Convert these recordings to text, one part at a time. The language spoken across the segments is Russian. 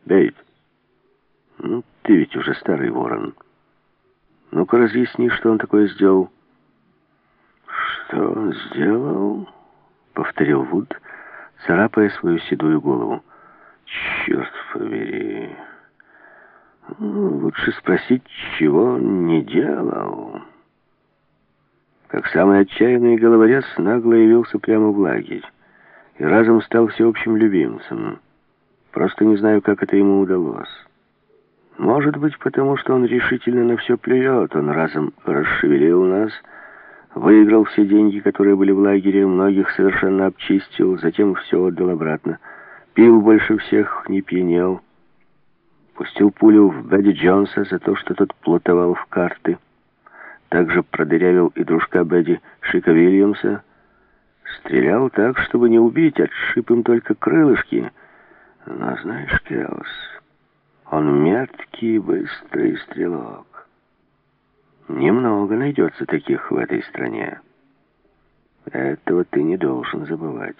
Бейт, ну ты ведь уже старый ворон. Ну-ка разъясни, что он такое сделал. Что он сделал? Повторил Вуд, царапая свою седую голову. Черт побери. Лучше спросить, чего он не делал. Как самый отчаянный головорез нагло явился прямо в лагерь и разом стал всеобщим любимцем. Просто не знаю, как это ему удалось. Может быть, потому что он решительно на все плюет. Он разом расшевелил нас, выиграл все деньги, которые были в лагере, многих совершенно обчистил, затем все отдал обратно. Пил больше всех, не пьянел. Пустил пулю в Бэдди Джонса за то, что тот плутовал в карты. Также продырявил и дружка Бэдди Шика Вильямса. Стрелял так, чтобы не убить, отшиб им только крылышки. Но знаешь, Келс, он меткий и быстрый стрелок. Немного найдется таких в этой стране. Этого ты не должен забывать.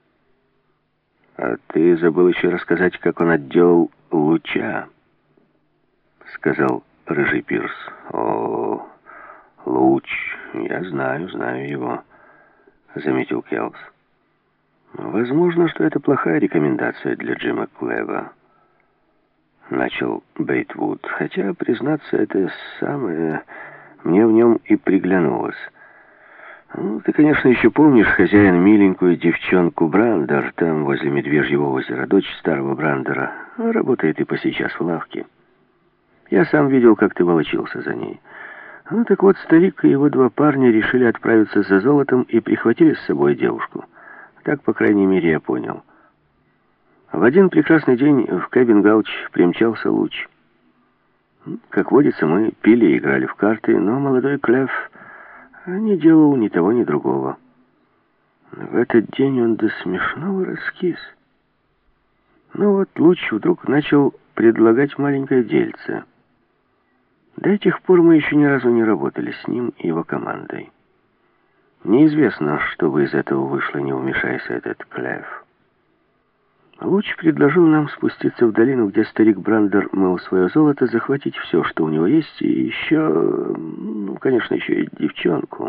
А ты забыл еще рассказать, как он отделал Луча, сказал рыжий Пирс. О, Луч, я знаю его, заметил Келс. Возможно, что это плохая рекомендация для Джима Клева, начал Бейтвуд. Хотя, признаться, это самое мне в нем и приглянулось. Ну, ты, конечно, еще помнишь, хозяин, миленькую девчонку Брандер, там, возле Медвежьего озера, дочь старого Брандера. Работает и по сейчас в лавке. Я сам видел, как ты волочился за ней. Ну, так вот, старик и его два парня решили отправиться за золотом и прихватили с собой девушку. Так, по крайней мере, я понял. В один прекрасный день в Кэбин-Галч примчался Луч. Как водится, мы пили и играли в карты, но молодой Клев не делал ни того, ни другого. В этот день он до смешного раскис. Ну вот, Луч вдруг начал предлагать маленькое дельце. До этих пор мы еще ни разу не работали с ним и его командой. Неизвестно, что бы из этого вышло, не вмешайся этот Клев. Луч предложил нам спуститься в долину, где старик Брандер мыл свое золото, захватить все, что у него есть, и еще, ну, конечно, еще и девчонку.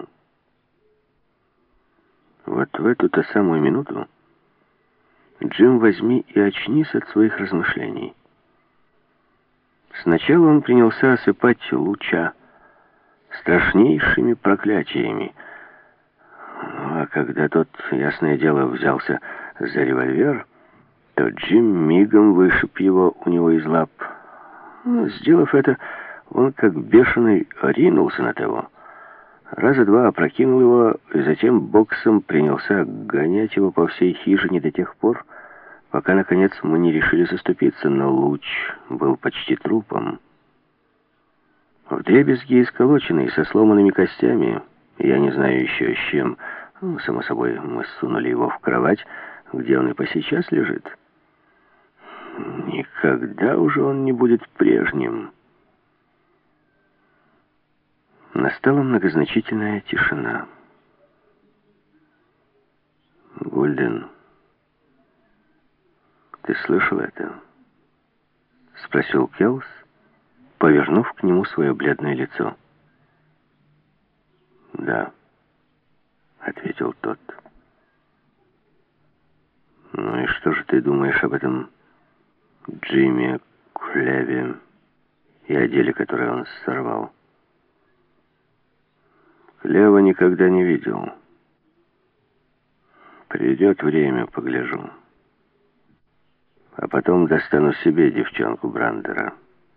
Вот в эту-то самую минуту Джим возьми и очнись от своих размышлений. Сначала он принялся осыпать Луча страшнейшими проклятиями. Ну, а когда тот, ясное дело, взялся за револьвер, то Джим мигом вышиб его у него из лап. Ну, сделав это, он как бешеный ринулся на того. Раза два опрокинул его, и затем боксом принялся гонять его по всей хижине до тех пор, пока, наконец, мы не решили заступиться, но Луч был почти трупом. Вдребезги исколоченный, со сломанными костями, я не знаю еще с чем, ну, само собой, мы сунули его в кровать, где он и посейчас лежит. Никогда уже он не будет прежним. Настала многозначительная тишина. «Гульден, ты слышал это?» — спросил Келс, повернув к нему свое бледное лицо. «Да», — ответил тот. «Ну и что же ты думаешь об этом Джимми Клеве и о деле, которое он сорвал?» Клева никогда не видел. Придет время, погляжу. А потом достану себе девчонку Брандера.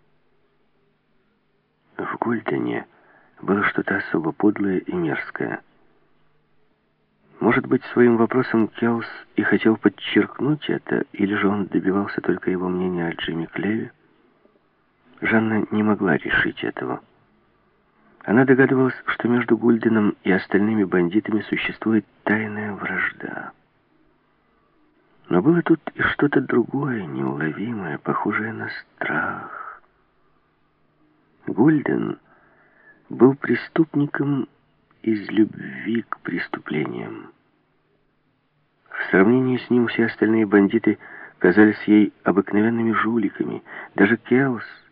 В Гульдене было что-то особо подлое и мерзкое. Может быть, своим вопросом Келс и хотел подчеркнуть это, или же он добивался только его мнения о Джимми Клеве? Жанна не могла решить этого. Она догадывалась, что между Гульденом и остальными бандитами существует тайная вражда. Но было тут и что-то другое, неуловимое, похожее на страх. Гульден был преступником из любви к преступлениям. В сравнении с ним все остальные бандиты казались ей обыкновенными жуликами. Даже Келс,